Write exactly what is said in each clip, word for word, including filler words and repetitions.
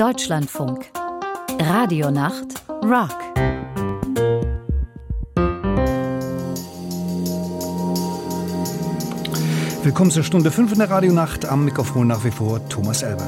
Deutschlandfunk. Radionacht Rock. Willkommen zur Stunde fünf in der Radionacht. Am Mikrofon nach wie vor Thomas Elber.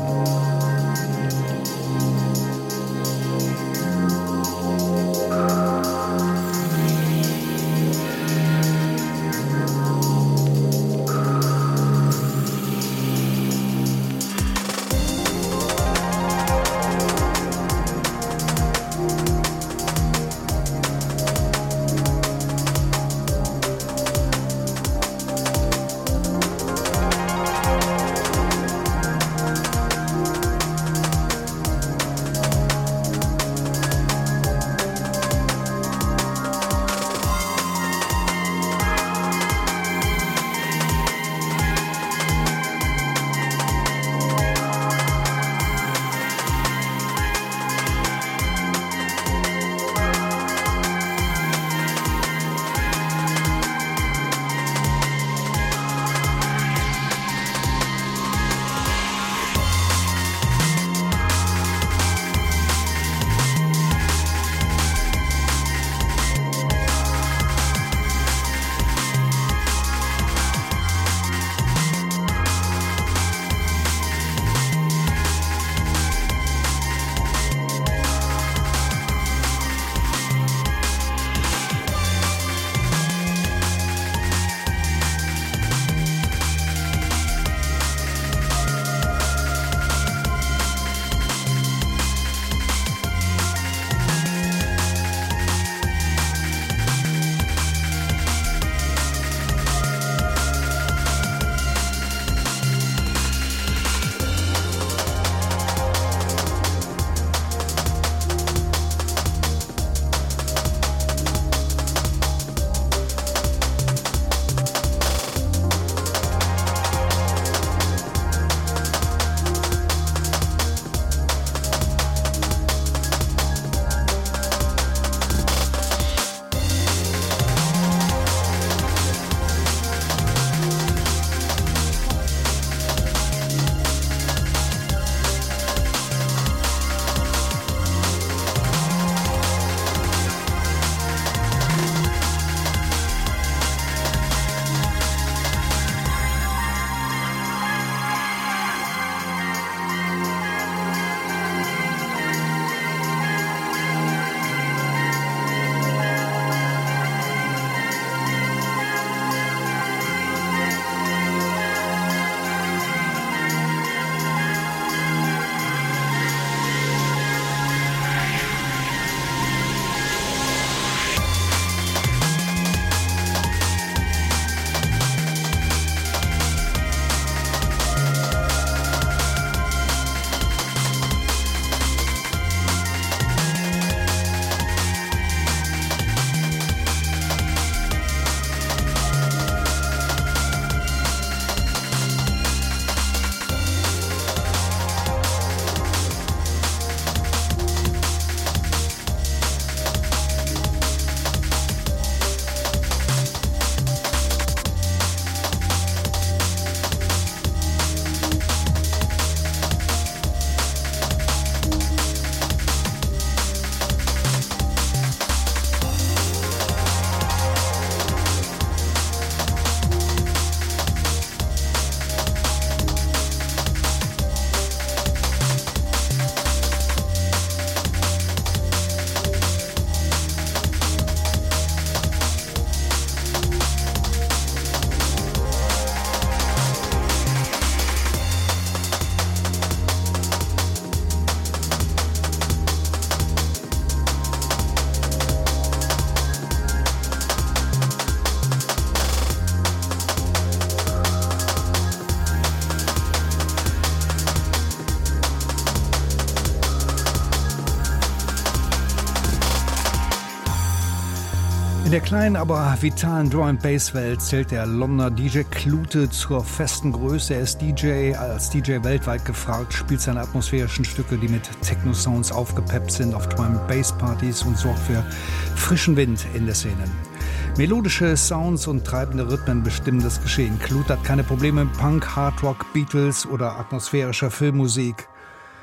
In der kleinen, aber vitalen Drum-and-Bass-Welt zählt der Londoner D J Klute zur festen Größe. Er ist D J, als D J weltweit gefragt, spielt seine atmosphärischen Stücke, die mit Techno-Sounds aufgepeppt sind, auf Drum-and-Bass-Partys und sorgt für frischen Wind in der Szene. Melodische Sounds und treibende Rhythmen bestimmen das Geschehen. Klute hat keine Probleme mit Punk, Hardrock, Beatles oder atmosphärischer Filmmusik.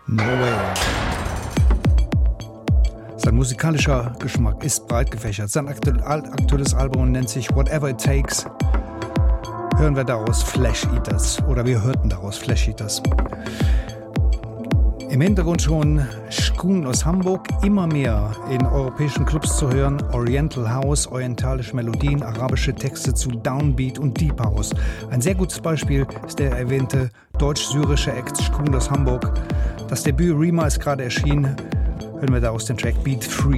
No way. Sein musikalischer Geschmack ist breit gefächert. Sein aktuelles Album nennt sich Whatever It Takes. Hören wir daraus Flesh Eaters. Oder wir hörten daraus Flesh Eaters. Im Hintergrund schon Shkun aus Hamburg, immer mehr in europäischen Clubs zu hören. Oriental House, orientalische Melodien, arabische Texte zu Downbeat und Deep House. Ein sehr gutes Beispiel ist der erwähnte deutsch-syrische Act Shkun aus Hamburg. Das Debüt Rima ist gerade erschienen. Hören wir daraus den Track Beat Free.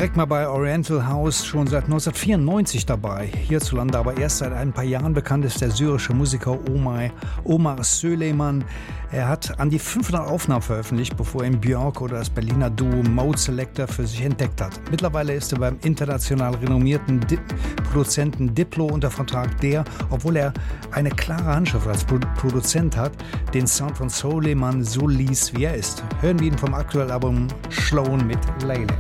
direkt mal bei Oriental House, schon seit neunzehnhundertvierundneunzig dabei. Hierzulande aber erst seit ein paar Jahren bekannt ist der syrische Musiker Omar, Omar Süleyman. Er hat an die fünfhundert Aufnahmen veröffentlicht, bevor ihn Björk oder das Berliner Duo Mode Selector für sich entdeckt hat. Mittlerweile ist er beim international renommierten Di- Produzenten Diplo unter Vertrag, der, obwohl er eine klare Handschrift als Pro- Produzent hat, den Sound von Süleyman so ließ, wie er ist. Hören wir ihn vom aktuellen Album Sloan mit Layla.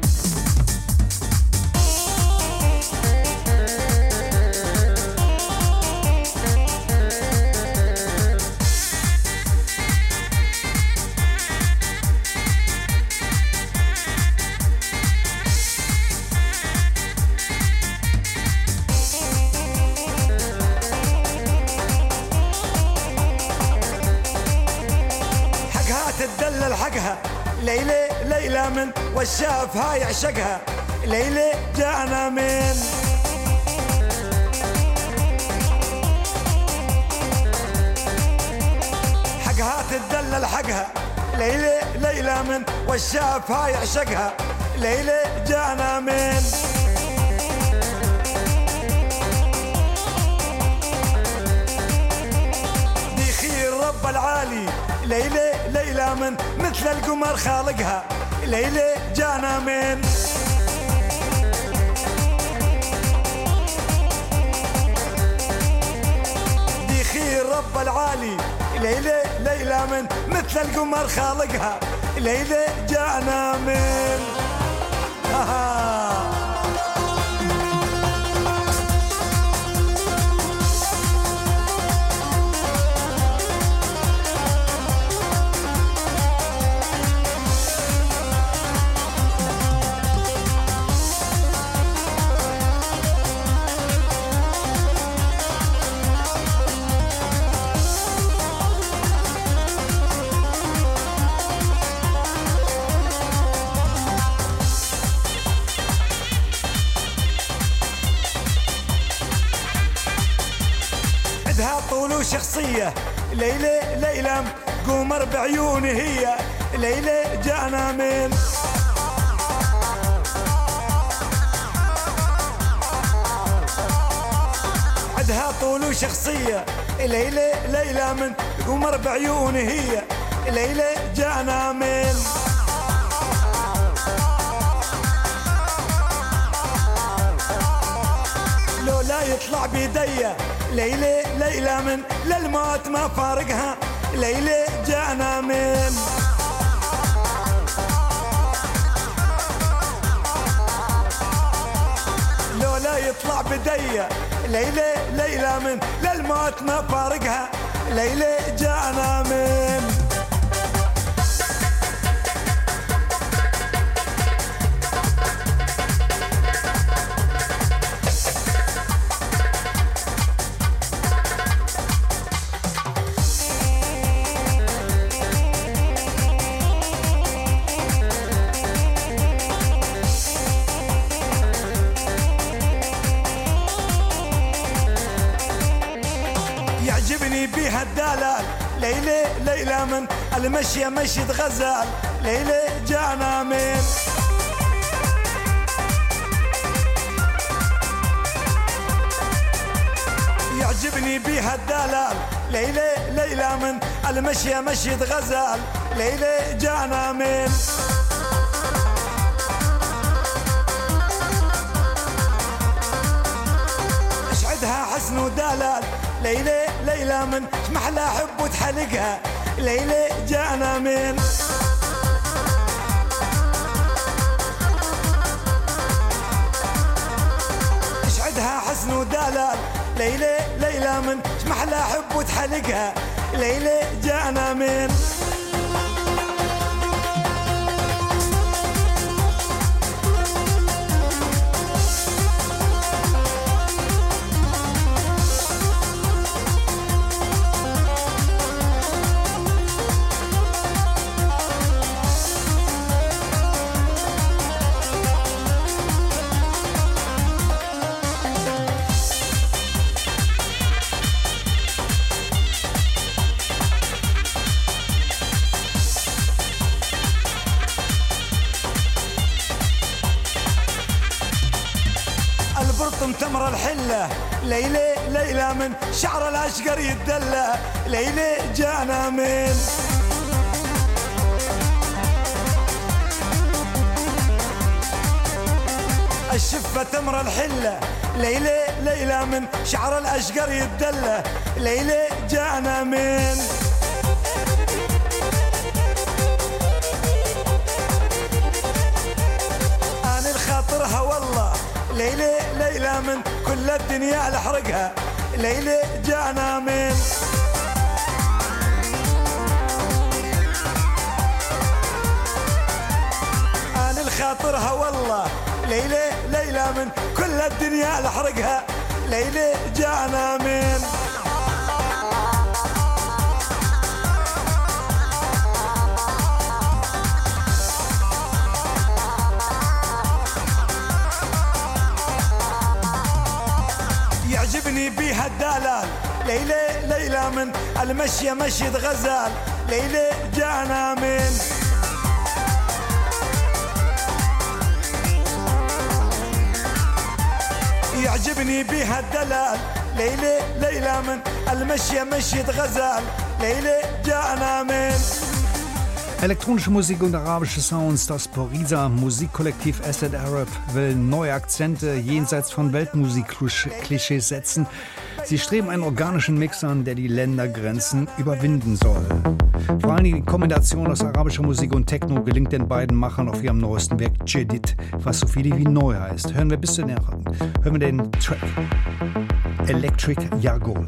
تدلل حقها ليلى ليلى من وشافها يعشقها ليلى جانا من حقها تدلل حقها ليلى ليلى من وشافها يعشقها ليلى جانا من دي خير رب العالي ليلى ليلى من مثل القمر خالقها ليلى جانا من دي خير رب العالي ليلى ليلى من مثل القمر خالقها ليلى جانا من آه. طول شخصية ليلى ليلى قمر بعيوني هي ليلى جانا من عدها طول شخصية ليلى ليلى من قمر بعيوني هي ليلى جانا من لو لا يطلع بيديا ليلى ليلى من للموت ما فارقها ليلى جانا من لو لا يطلع بديا ليلى ليلى من للموت ما فارقها ليلى جانا من يعجبني بيها الدلال ليلى ليلى من المشية مشية غزال ليلى جانا من يعجبني بيها الدلال ليلى ليلى من المشية مشية غزال ليلى جانا من اشعدها حسن ودلال ليلى ليلى من محلى حب وتحلقها ليلى جانا من اشعدها حسن ودلال ليلى ليلى من محلى حب وتحلقها ليلى جانا من تمر الحلة ليلي ليلى من شعر الأشقر يتدلى ليلي جانا من الشفة تمر الحلة ليلي ليلى من شعر الأشقر يتدلى ليلي جانا من أنا الخاطرها والله ليلي ليلى من كل الدنيا لحرقها ليلي جانا من أنا الخاطرها والله ليلي ليلى من كل الدنيا لحرقها ليلي جانا من يعجبني بيها الدلال ليلي ليلى من المشية مشية غزال ليلي جانا من يعجبني بيها الدلال ليلي ليلى من المشية مشية غزال ليلي جانا من Elektronische Musik und arabische Sounds, das Pariser Musikkollektiv Acid Arab will neue Akzente jenseits von Weltmusik-Klischees setzen. Sie streben einen organischen Mix an, der die Ländergrenzen überwinden soll. Vor allem die Kombination aus arabischer Musik und Techno gelingt den beiden Machern auf ihrem neuesten Werk Jedid, was so viel wie neu heißt. Hören wir bis zu den Hören wir den Track Electric Yargol.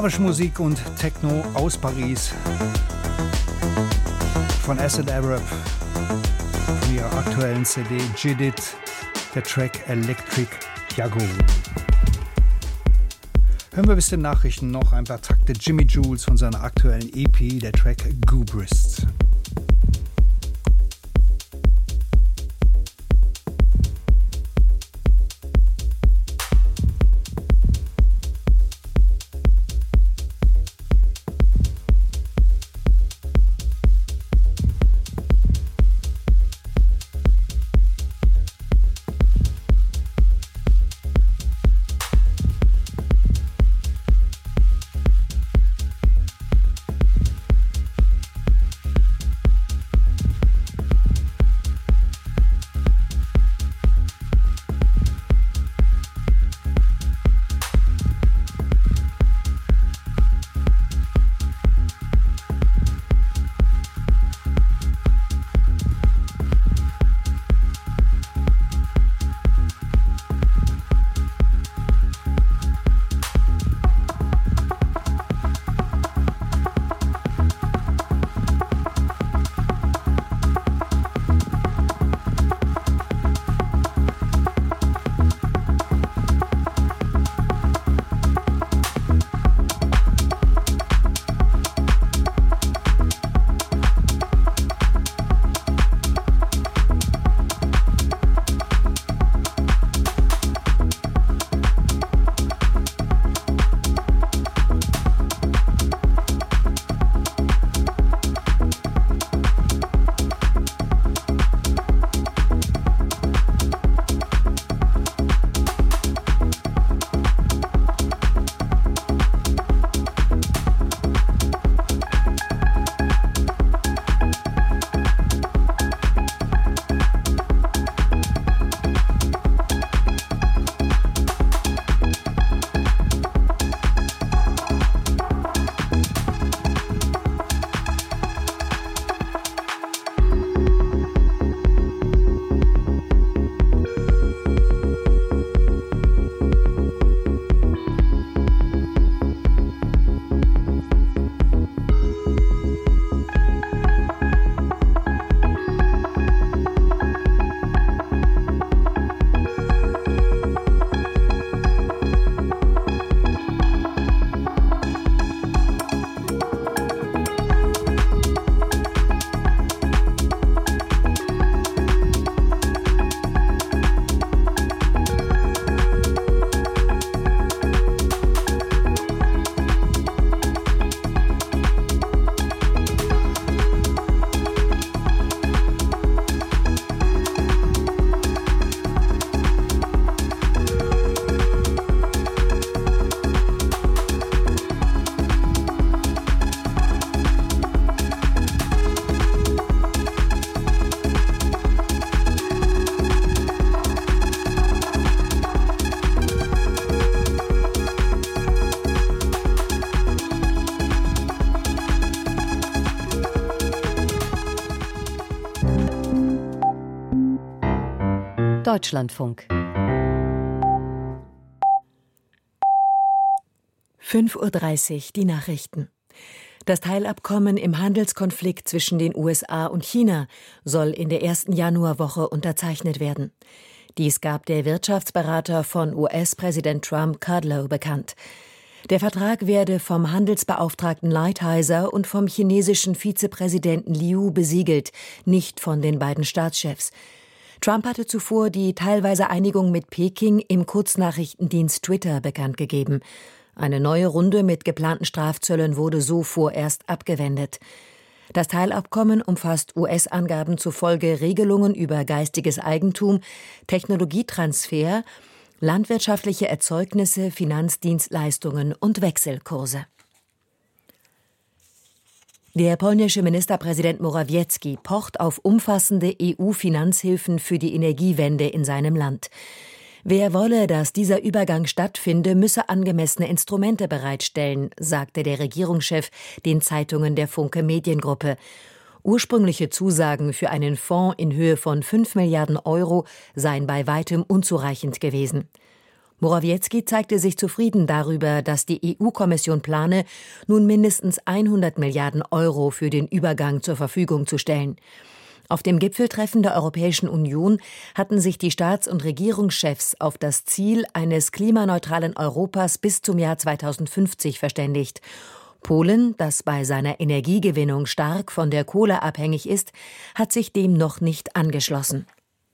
Skandinavische Musik und Techno aus Paris von Acid Arab, von ihrer aktuellen C D Jidit, der Track Electric Jago. Hören wir bis den Nachrichten noch ein paar Takte Jimmy Jules von seiner aktuellen E P, der Track Goobrist. Deutschlandfunk. fünf Uhr dreißig, die Nachrichten. Das Teilabkommen im Handelskonflikt zwischen den U S A und China soll in der ersten Januarwoche unterzeichnet werden. Dies gab der Wirtschaftsberater von U S-Präsident Trump, Kudlow, bekannt. Der Vertrag werde vom Handelsbeauftragten Lighthizer und vom chinesischen Vizepräsidenten Liu besiegelt, nicht von den beiden Staatschefs. Trump hatte zuvor die teilweise Einigung mit Peking im Kurznachrichtendienst Twitter bekannt gegeben. Eine neue Runde mit geplanten Strafzöllen wurde so vorerst abgewendet. Das Teilabkommen umfasst U S-Angaben zufolge Regelungen über geistiges Eigentum, Technologietransfer, landwirtschaftliche Erzeugnisse, Finanzdienstleistungen und Wechselkurse. Der polnische Ministerpräsident Morawiecki pocht auf umfassende E U-Finanzhilfen für die Energiewende in seinem Land. Wer wolle, dass dieser Übergang stattfinde, müsse angemessene Instrumente bereitstellen, sagte der Regierungschef den Zeitungen der Funke Mediengruppe. Ursprüngliche Zusagen für einen Fonds in Höhe von fünf Milliarden Euro seien bei weitem unzureichend gewesen. Morawiecki zeigte sich zufrieden darüber, dass die E U-Kommission plane, nun mindestens hundert Milliarden Euro für den Übergang zur Verfügung zu stellen. Auf dem Gipfeltreffen der Europäischen Union hatten sich die Staats- und Regierungschefs auf das Ziel eines klimaneutralen Europas bis zum Jahr zweitausendfünfzig verständigt. Polen, das bei seiner Energiegewinnung stark von der Kohle abhängig ist, hat sich dem noch nicht angeschlossen.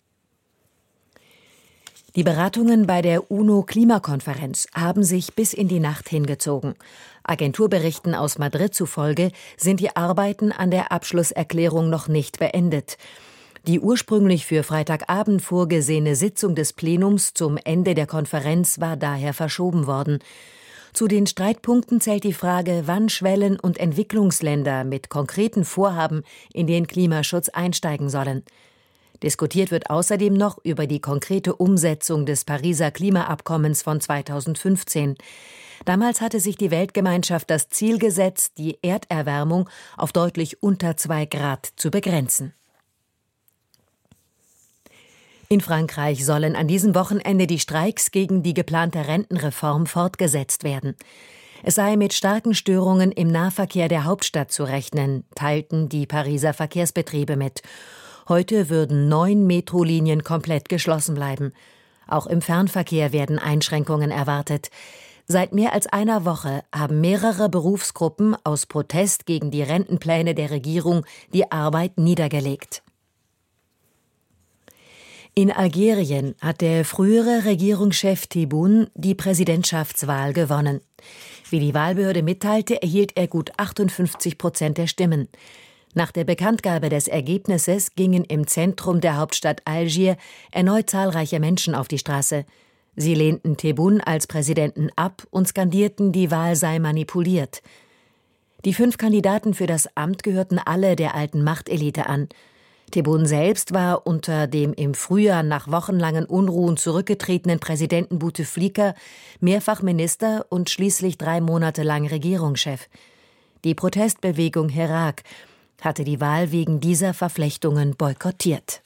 Die Beratungen bei der UNO-Klimakonferenz haben sich bis in die Nacht hingezogen. Agenturberichten aus Madrid zufolge sind die Arbeiten an der Abschlusserklärung noch nicht beendet. Die ursprünglich für Freitagabend vorgesehene Sitzung des Plenums zum Ende der Konferenz war daher verschoben worden. Zu den Streitpunkten zählt die Frage, wann Schwellen- und Entwicklungsländer mit konkreten Vorhaben in den Klimaschutz einsteigen sollen. Diskutiert wird außerdem noch über die konkrete Umsetzung des Pariser Klimaabkommens von zweitausendfünfzehn. Damals hatte sich die Weltgemeinschaft das Ziel gesetzt, die Erderwärmung auf deutlich unter zwei Grad zu begrenzen. In Frankreich sollen an diesem Wochenende die Streiks gegen die geplante Rentenreform fortgesetzt werden. Es sei mit starken Störungen im Nahverkehr der Hauptstadt zu rechnen, teilten die Pariser Verkehrsbetriebe mit. Heute würden neun Metrolinien komplett geschlossen bleiben. Auch im Fernverkehr werden Einschränkungen erwartet. Seit mehr als einer Woche haben mehrere Berufsgruppen aus Protest gegen die Rentenpläne der Regierung die Arbeit niedergelegt. In Algerien hat der frühere Regierungschef Tebboune die Präsidentschaftswahl gewonnen. Wie die Wahlbehörde mitteilte, erhielt er gut achtundfünfzig Prozent der Stimmen. Nach der Bekanntgabe des Ergebnisses gingen im Zentrum der Hauptstadt Algier erneut zahlreiche Menschen auf die Straße. Sie lehnten Tebboune als Präsidenten ab und skandierten, die Wahl sei manipuliert. Die fünf Kandidaten für das Amt gehörten alle der alten Machtelite an. Tebboune selbst war unter dem im Frühjahr nach wochenlangen Unruhen zurückgetretenen Präsidenten Bouteflika mehrfach Minister und schließlich drei Monate lang Regierungschef. Die Protestbewegung Herak hatte die Wahl wegen dieser Verflechtungen boykottiert.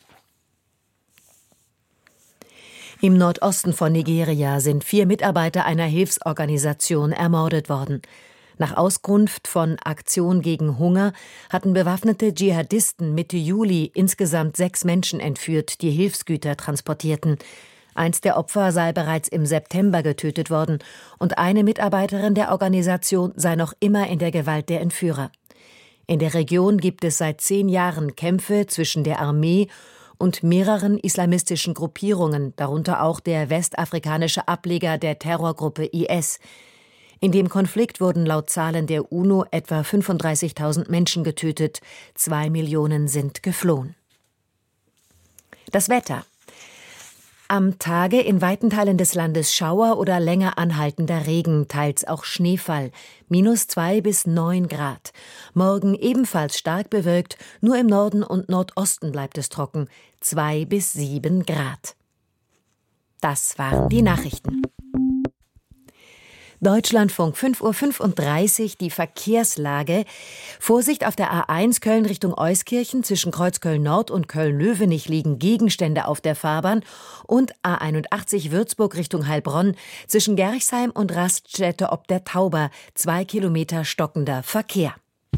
Im Nordosten von Nigeria sind vier Mitarbeiter einer Hilfsorganisation ermordet worden. Nach Auskunft von Aktion gegen Hunger hatten bewaffnete Dschihadisten Mitte Juli insgesamt sechs Menschen entführt, die Hilfsgüter transportierten. Eins der Opfer sei bereits im September getötet worden und eine Mitarbeiterin der Organisation sei noch immer in der Gewalt der Entführer. In der Region gibt es seit zehn Jahren Kämpfe zwischen der Armee und mehreren islamistischen Gruppierungen, darunter auch der westafrikanische Ableger der Terrorgruppe I S. In dem Konflikt wurden laut Zahlen der UNO etwa fünfunddreißigtausend Menschen getötet, zwei Millionen sind geflohen. Das Wetter. Am Tage in weiten Teilen des Landes Schauer oder länger anhaltender Regen, teils auch Schneefall, minus zwei bis neun Grad. Morgen ebenfalls stark bewölkt, nur im Norden und Nordosten bleibt es trocken, zwei bis sieben Grad. Das waren die Nachrichten. Deutschlandfunk, fünf Uhr fünfunddreißig, die Verkehrslage. Vorsicht auf der A eins Köln Richtung Euskirchen, zwischen Kreuzköln Nord und Köln-Löwenich liegen Gegenstände auf der Fahrbahn und A einundachtzig Würzburg Richtung Heilbronn, zwischen Gerchsheim und Raststätte ob der Tauber, zwei Kilometer stockender Verkehr.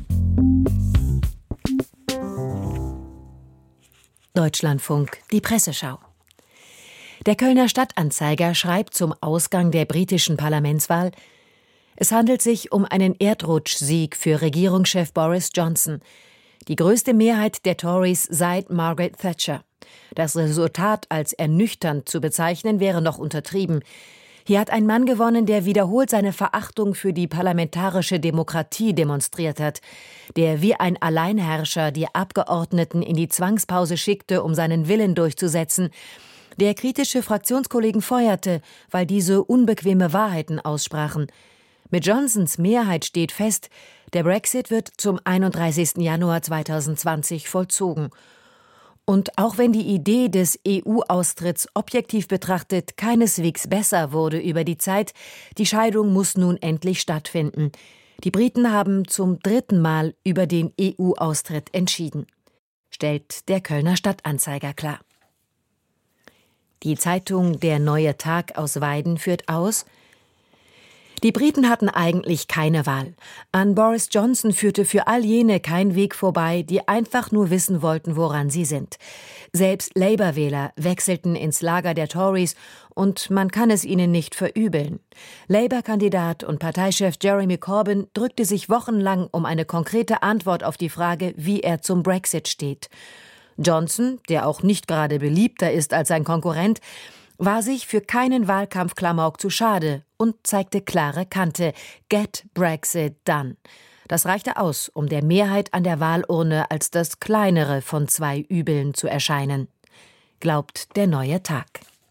Deutschlandfunk, die Presseschau. Der Kölner Stadtanzeiger schreibt zum Ausgang der britischen Parlamentswahl: Es handelt sich um einen Erdrutschsieg für Regierungschef Boris Johnson. Die größte Mehrheit der Tories seit Margaret Thatcher. Das Resultat als ernüchternd zu bezeichnen wäre noch untertrieben. Hier hat ein Mann gewonnen, der wiederholt seine Verachtung für die parlamentarische Demokratie demonstriert hat, der wie ein Alleinherrscher die Abgeordneten in die Zwangspause schickte, um seinen Willen durchzusetzen, der kritische Fraktionskollegen feuerte, weil diese unbequeme Wahrheiten aussprachen. Mit Johnsons Mehrheit steht fest, der Brexit wird zum einunddreißigsten Januar zweitausendzwanzig vollzogen. Und auch wenn die Idee des E U-Austritts objektiv betrachtet keineswegs besser wurde über die Zeit, die Scheidung muss nun endlich stattfinden. Die Briten haben zum dritten Mal über den E U-Austritt entschieden, stellt der Kölner Stadtanzeiger klar. Die Zeitung Der Neue Tag aus Weiden führt aus: Die Briten hatten eigentlich keine Wahl. An Boris Johnson führte für all jene kein Weg vorbei, die einfach nur wissen wollten, woran sie sind. Selbst Labour-Wähler wechselten ins Lager der Tories und man kann es ihnen nicht verübeln. Labour-Kandidat und Parteichef Jeremy Corbyn drückte sich wochenlang um eine konkrete Antwort auf die Frage, wie er zum Brexit steht. Johnson, der auch nicht gerade beliebter ist als sein Konkurrent, war sich für keinen Wahlkampfklamauk zu schade und zeigte klare Kante. Get Brexit done. Das reichte aus, um der Mehrheit an der Wahlurne als das kleinere von zwei Übeln zu erscheinen. Glaubt der Neue Tag.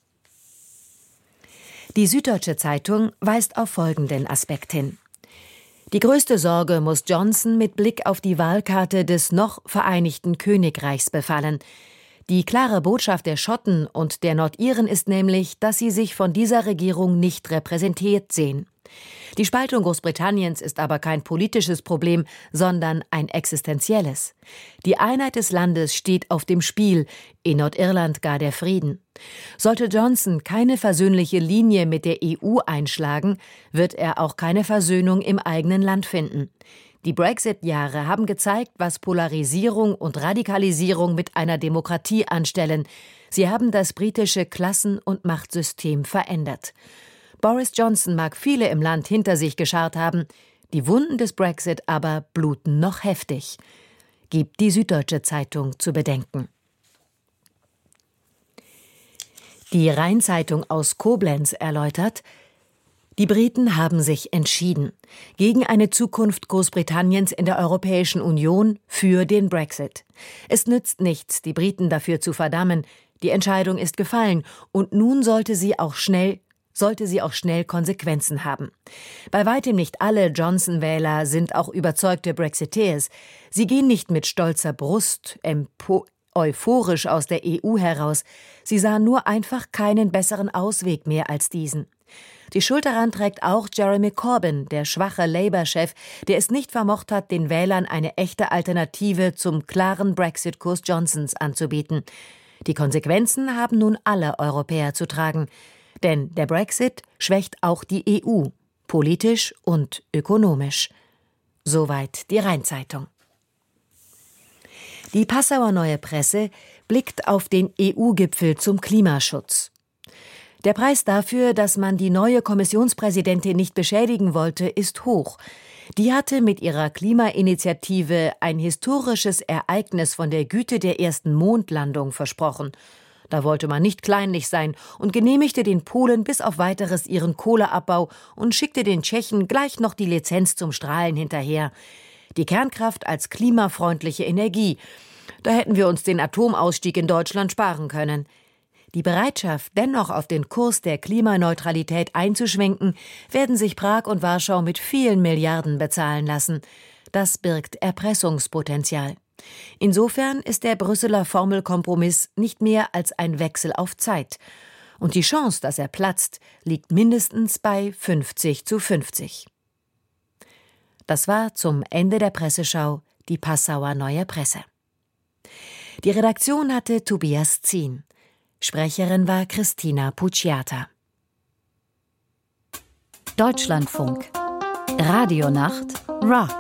Die Süddeutsche Zeitung weist auf folgenden Aspekt hin. Die größte Sorge muss Johnson mit Blick auf die Wahlkarte des noch Vereinigten Königreichs befallen. Die klare Botschaft der Schotten und der Nordiren ist nämlich, dass sie sich von dieser Regierung nicht repräsentiert sehen. Die Spaltung Großbritanniens ist aber kein politisches Problem, sondern ein existenzielles. Die Einheit des Landes steht auf dem Spiel, in Nordirland gar der Frieden. Sollte Johnson keine versöhnliche Linie mit der E U einschlagen, wird er auch keine Versöhnung im eigenen Land finden. Die Brexit-Jahre haben gezeigt, was Polarisierung und Radikalisierung mit einer Demokratie anstellen. Sie haben das britische Klassen- und Machtsystem verändert. Boris Johnson mag viele im Land hinter sich gescharrt haben, die Wunden des Brexit aber bluten noch heftig. Gibt die Süddeutsche Zeitung zu bedenken. Die Rhein-Zeitung aus Koblenz erläutert: Die Briten haben sich entschieden. Gegen eine Zukunft Großbritanniens in der Europäischen Union, für den Brexit. Es nützt nichts, die Briten dafür zu verdammen. Die Entscheidung ist gefallen und nun sollte sie auch schnell, sollte sie auch schnell Konsequenzen haben. Bei weitem nicht alle Johnson-Wähler sind auch überzeugte Brexiteers. Sie gehen nicht mit stolzer Brust, empo- euphorisch aus der E U heraus. Sie sahen nur einfach keinen besseren Ausweg mehr als diesen. Die Schuld daran trägt auch Jeremy Corbyn, der schwache Labour-Chef, der es nicht vermocht hat, den Wählern eine echte Alternative zum klaren Brexit-Kurs Johnsons anzubieten. Die Konsequenzen haben nun alle Europäer zu tragen. Denn der Brexit schwächt auch die E U, politisch und ökonomisch. Soweit die Rhein-Zeitung. Die Passauer Neue Presse blickt auf den E U-Gipfel zum Klimaschutz. Der Preis dafür, dass man die neue Kommissionspräsidentin nicht beschädigen wollte, ist hoch. Die hatte mit ihrer Klimainitiative ein historisches Ereignis von der Güte der ersten Mondlandung versprochen. Da wollte man nicht kleinlich sein und genehmigte den Polen bis auf Weiteres ihren Kohleabbau und schickte den Tschechen gleich noch die Lizenz zum Strahlen hinterher. Die Kernkraft als klimafreundliche Energie. Da hätten wir uns den Atomausstieg in Deutschland sparen können. Die Bereitschaft, dennoch auf den Kurs der Klimaneutralität einzuschwenken, werden sich Prag und Warschau mit vielen Milliarden bezahlen lassen. Das birgt Erpressungspotenzial. Insofern ist der Brüsseler Formelkompromiss nicht mehr als ein Wechsel auf Zeit. Und die Chance, dass er platzt, liegt mindestens bei fünfzig zu fünfzig. Das war zum Ende der Presseschau die Passauer Neue Presse. Die Redaktion hatte Tobias Zien. Sprecherin war Christina Pucciata. Deutschlandfunk. Radionacht. Rock.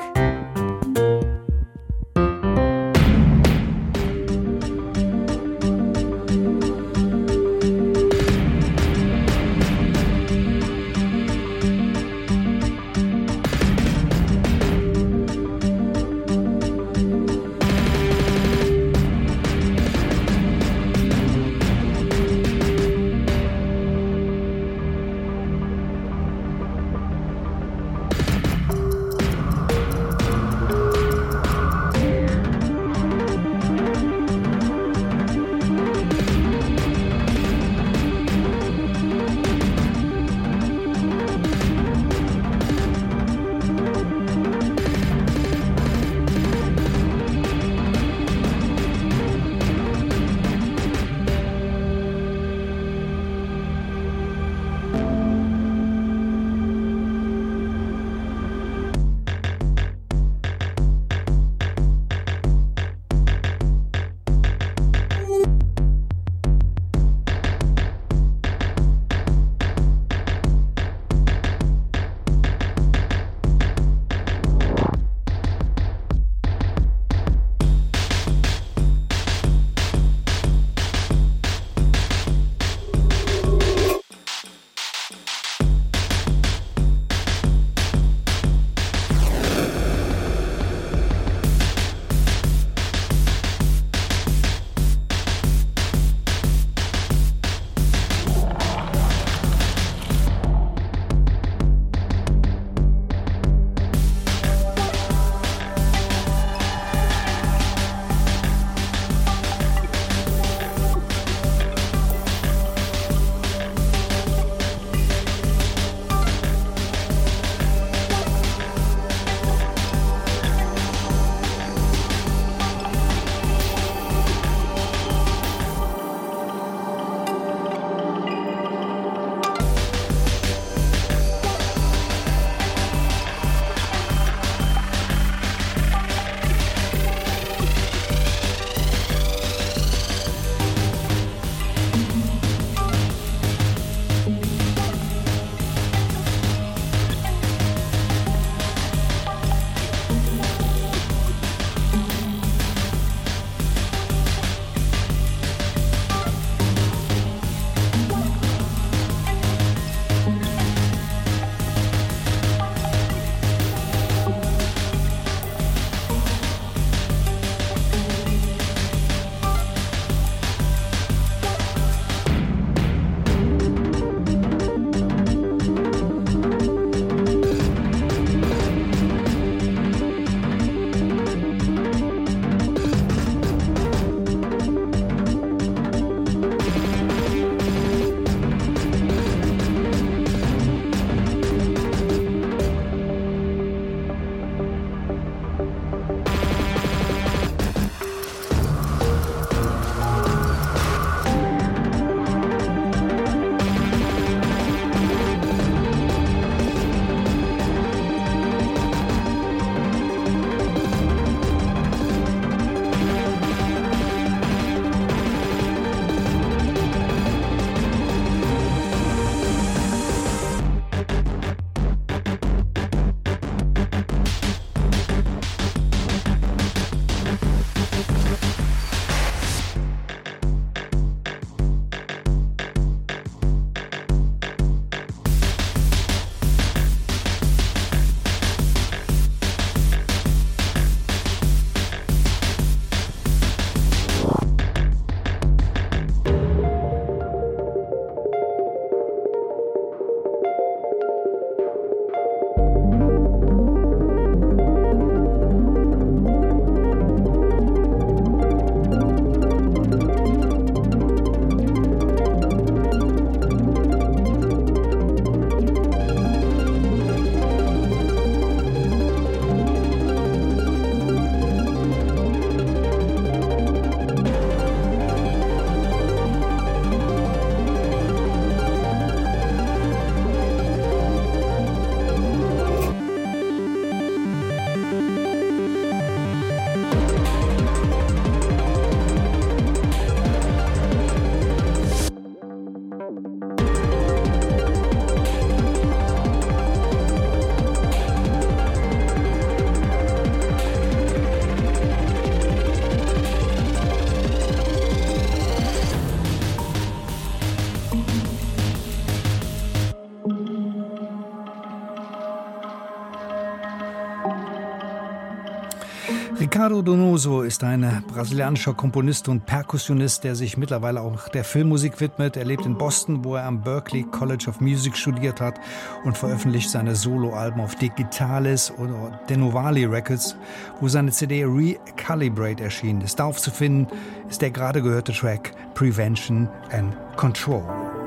Ricardo Donoso ist ein brasilianischer Komponist und Perkussionist, der sich mittlerweile auch der Filmmusik widmet. Er lebt in Boston, wo er am Berklee College of Music studiert hat und veröffentlicht seine Soloalben auf Digitalis oder Denovali Records, wo seine C D Recalibrate erschienen ist. Darauf zu finden ist der gerade gehörte Track Prevention and Control.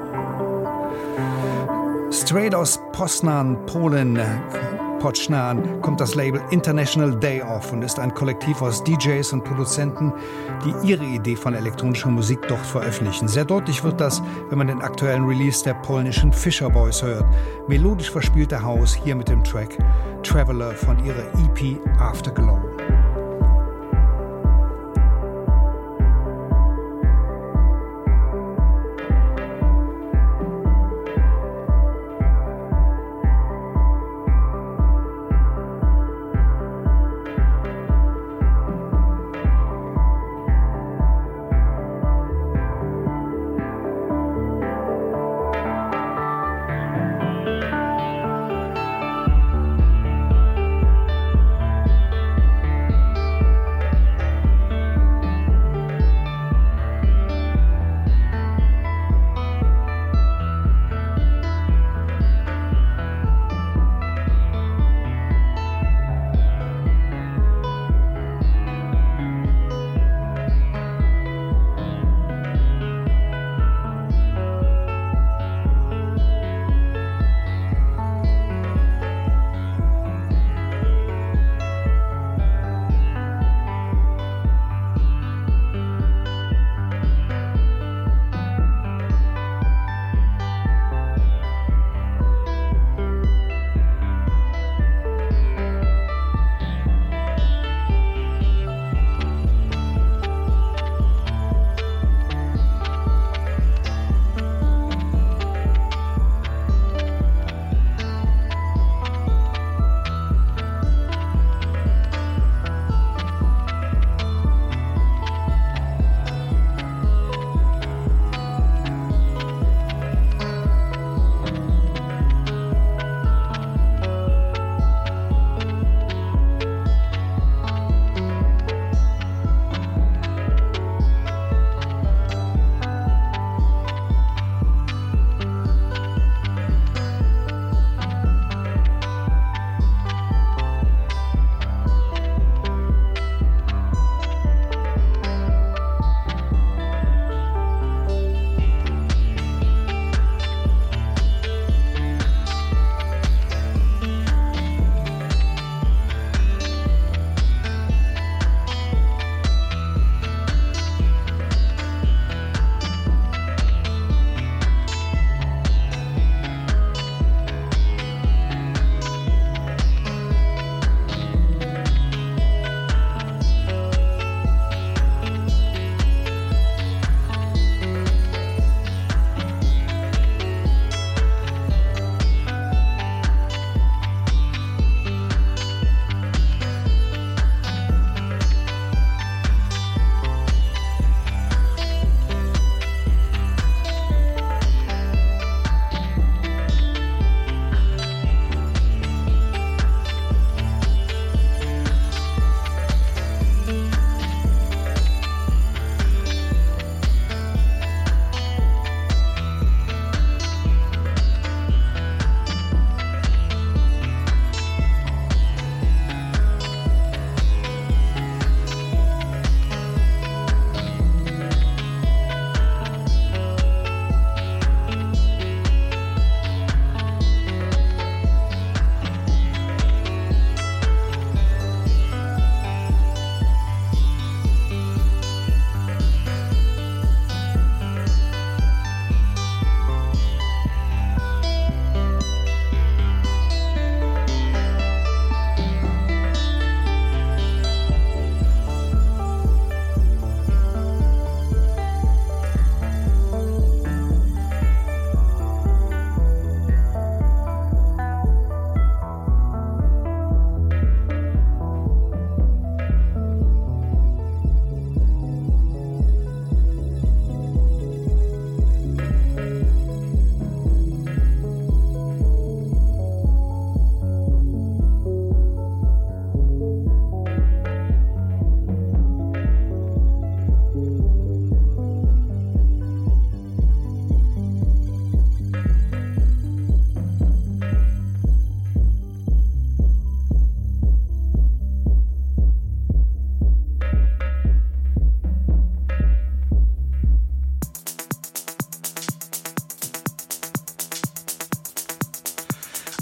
Straight aus Poznan, Polen, Poznań kommt das Label International Day Off und ist ein Kollektiv aus D Js und Produzenten, die ihre Idee von elektronischer Musik dort veröffentlichen. Sehr deutlich wird das, wenn man den aktuellen Release der polnischen Fisher Boys hört. Melodisch verspielte House hier mit dem Track Traveler von ihrer E P Afterglow.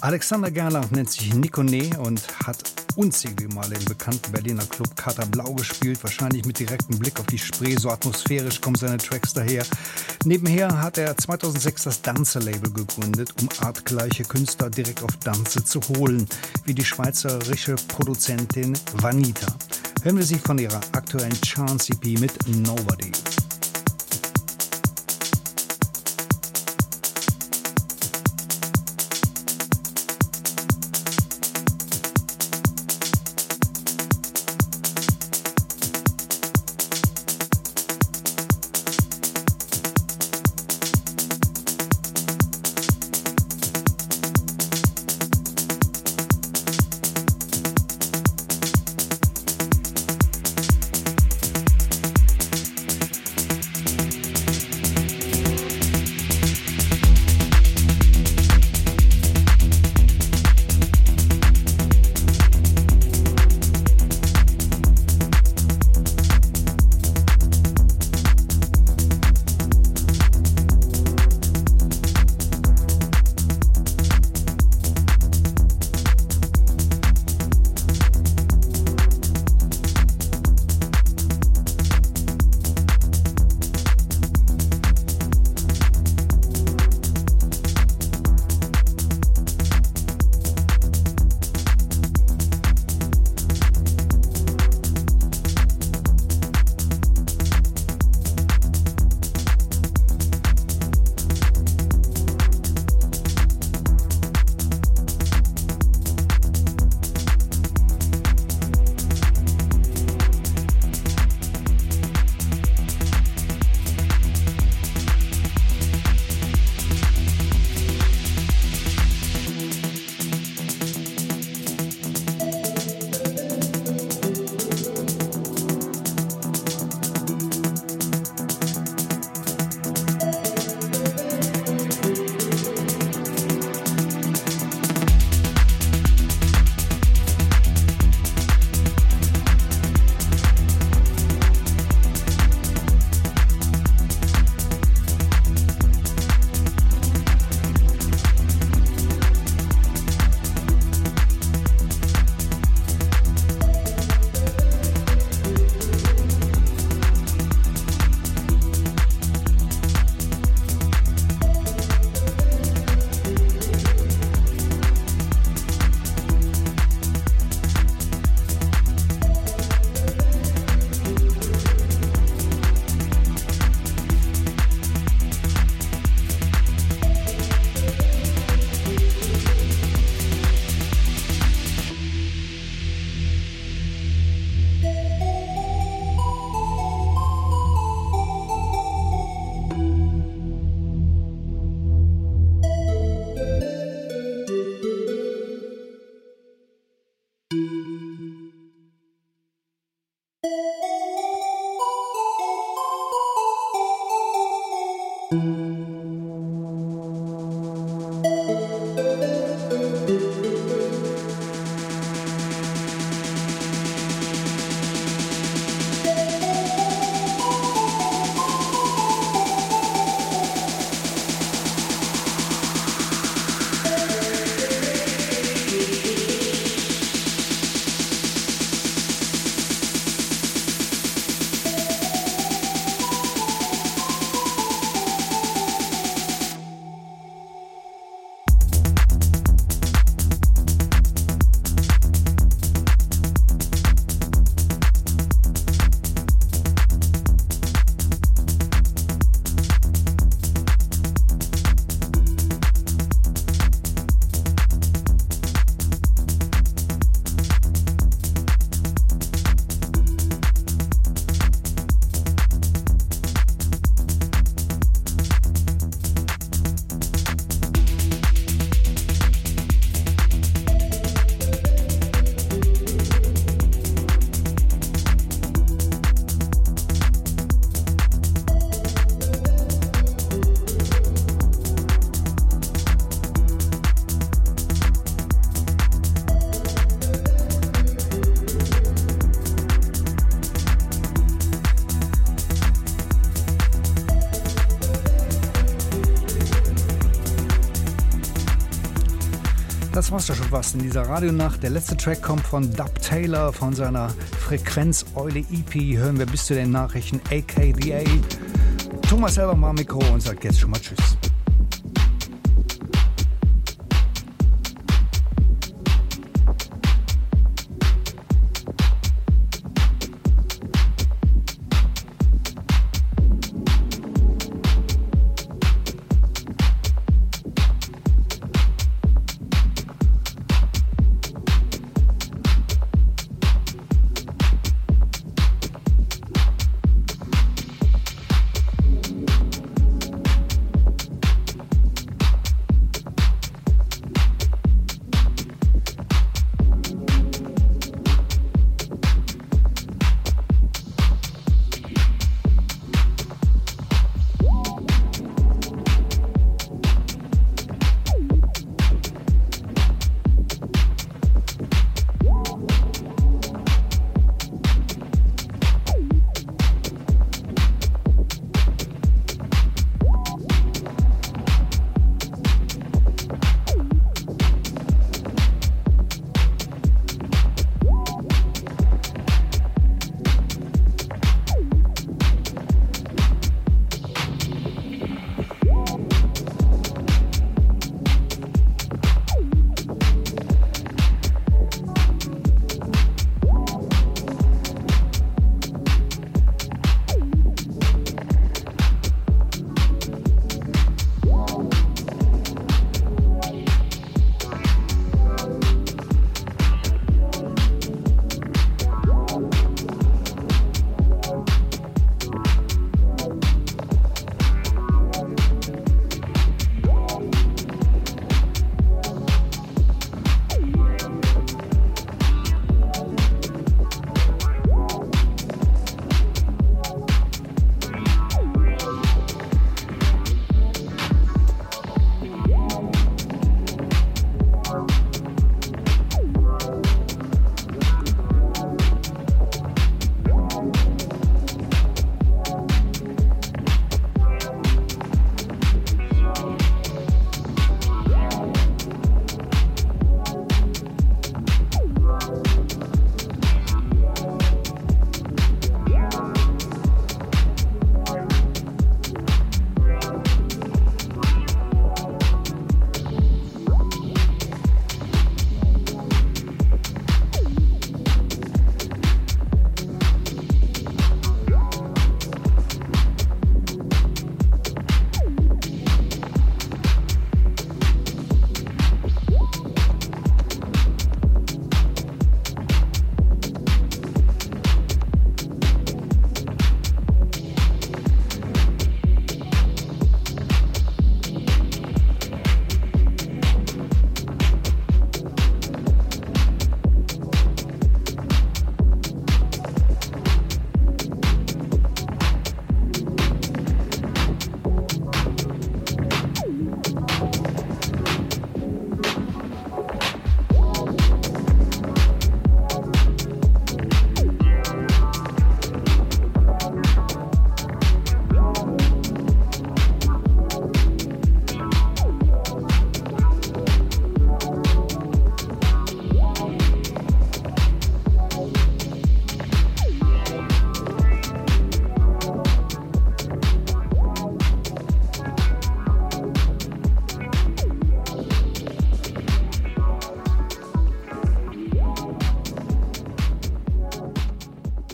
Alexander Gerlach nennt sich Nikone und hat unzählige Male im bekannten Berliner Club Kater Blau gespielt, wahrscheinlich mit direktem Blick auf die Spree, so atmosphärisch kommen seine Tracks daher. Nebenher hat er zweitausendsechs das Danze-Label gegründet, um artgleiche Künstler direkt auf Danze zu holen, wie die schweizerische Produzentin Vanita. Hören wir sie von ihrer aktuellen Chance-E P mit Nobody. war's doch schon fast in dieser Radionacht. Der letzte Track kommt von Dub Taylor von seiner Frequenz-Eule E P. Hören wir bis zu den Nachrichten A K D A. Thomas selber mal am Mikro und sagt jetzt schon mal Tschüss.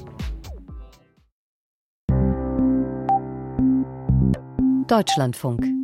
Deutschlandfunk.